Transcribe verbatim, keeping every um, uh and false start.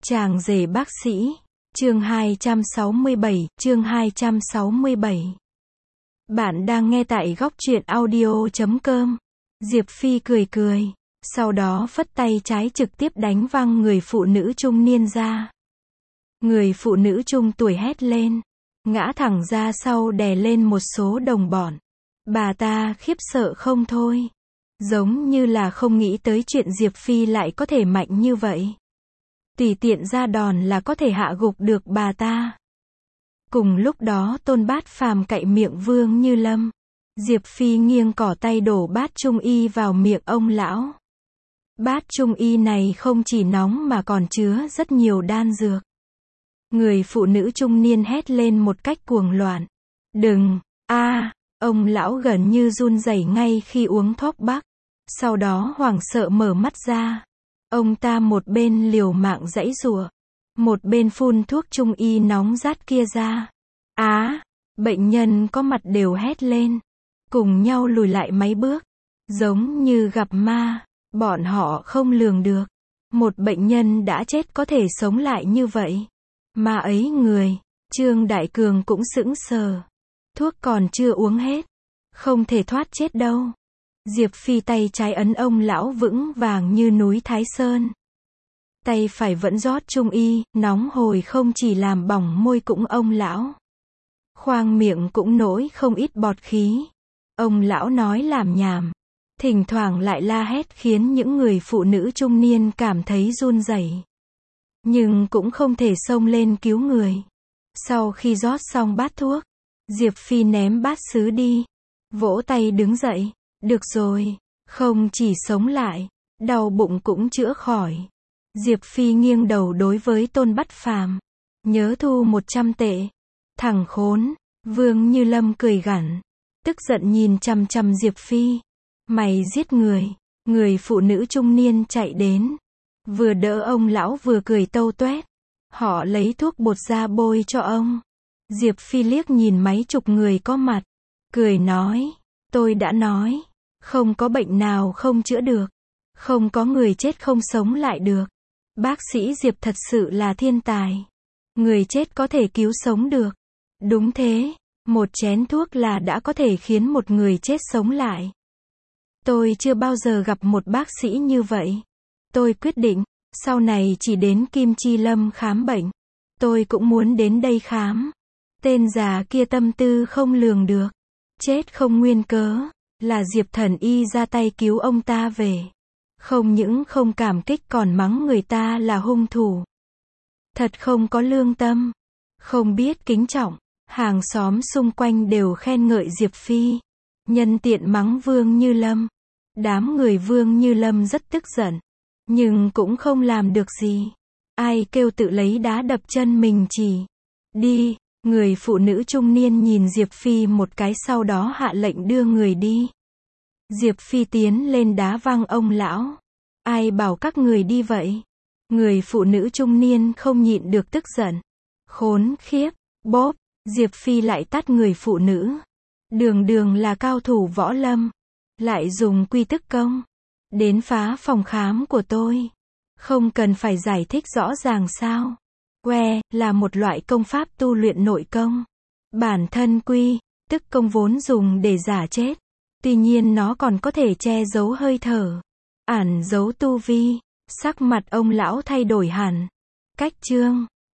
Chàng rể bác sĩ, chương hai trăm sáu mươi bảy, chương hai trăm sáu mươi bảy. Bạn đang nghe tại góc truyện audio chấm com. Diệp Phi cười cười, sau đó phất tay trái trực tiếp đánh văng người phụ nữ trung niên ra. Người phụ nữ trung tuổi hét lên, ngã thẳng ra sau đè lên một số đồng bọn. Bà ta khiếp sợ không thôi, giống như là không nghĩ tới chuyện Diệp Phi lại có thể mạnh như vậy. Tùy tiện ra đòn là có thể hạ gục được bà ta. Cùng lúc đó Tôn Bát Phàm cạy miệng Vương Như Lâm. Diệp Phi nghiêng cỏ tay đổ bát trung y vào miệng ông lão. Bát trung y này không chỉ nóng mà còn chứa rất nhiều đan dược. Người phụ nữ trung niên hét lên một cách cuồng loạn. Đừng, a, ông lão gần như run rẩy ngay khi uống thuốc bắc. Sau đó hoảng sợ mở mắt ra. Ông ta một bên liều mạng giãy giụa, một bên phun thuốc trung y nóng rát kia ra. Á, bệnh nhân có mặt đều hét lên, cùng nhau lùi lại mấy bước, giống như gặp ma. Bọn họ không lường được, một bệnh nhân đã chết có thể sống lại như vậy. Ma ấy người, Trương Đại Cường cũng sững sờ. Thuốc còn chưa uống hết, không thể thoát chết đâu. Diệp Phi tay trái ấn ông lão vững vàng như núi Thái Sơn. Tay phải vẫn rót trung y, nóng hổi không chỉ làm bỏng môi cũng ông lão. Khoang miệng cũng nổi không ít bọt khí. Ông lão nói làm nhảm, thỉnh thoảng lại la hét khiến những người phụ nữ trung niên cảm thấy run rẩy. Nhưng cũng không thể xông lên cứu người. Sau khi rót xong bát thuốc, Diệp Phi ném bát sứ đi, vỗ tay đứng dậy. Được rồi, không chỉ sống lại, đau bụng cũng chữa khỏi. Diệp Phi nghiêng đầu đối với Tôn Bát Phàm. Nhớ thu một trăm tệ. Thằng khốn, Vương Như Lâm cười gằn, tức giận nhìn chằm chằm Diệp Phi. Mày giết người. Người phụ nữ trung niên chạy đến, vừa đỡ ông lão vừa cười tâu toét. Họ lấy thuốc bột ra bôi cho ông. Diệp Phi liếc nhìn mấy chục người có mặt, cười nói, tôi đã nói, không có bệnh nào không chữa được, không có người chết không sống lại được. Bác sĩ Diệp thật sự là thiên tài. Người chết có thể cứu sống được. Đúng thế, một chén thuốc là đã có thể khiến một người chết sống lại. Tôi chưa bao giờ gặp một bác sĩ như vậy. Tôi quyết định, sau này chỉ đến Kim Chi Lâm khám bệnh. Tôi cũng muốn đến đây khám. Tên già kia tâm tư không lường được. Chết không nguyên cớ. Là Diệp Thần Y ra tay cứu ông ta về. Không những không cảm kích còn mắng người ta là hung thủ. Thật không có lương tâm. Không biết kính trọng. Hàng xóm xung quanh đều khen ngợi Diệp Phi. Nhân tiện mắng Vương Như Lâm. Đám người Vương Như Lâm rất tức giận. Nhưng cũng không làm được gì. Ai kêu tự lấy đá đập chân mình chỉ. Đi. Người phụ nữ trung niên nhìn Diệp Phi một cái sau đó hạ lệnh đưa người đi. Diệp Phi tiến lên đá văng ông lão. Ai bảo các người đi vậy? Người phụ nữ trung niên không nhịn được tức giận. Khốn khiếp, bóp, Diệp Phi lại tát người phụ nữ. Đường đường là cao thủ võ lâm, lại dùng quy tức công, đến phá phòng khám của tôi. Không cần phải giải thích rõ ràng sao? Que, là một loại công pháp tu luyện nội công. Bản thân quy, tức công vốn dùng để giả chết. Tuy nhiên nó còn có thể che giấu hơi thở, ẩn giấu tu vi. Sắc mặt ông lão thay đổi hẳn. Cách chương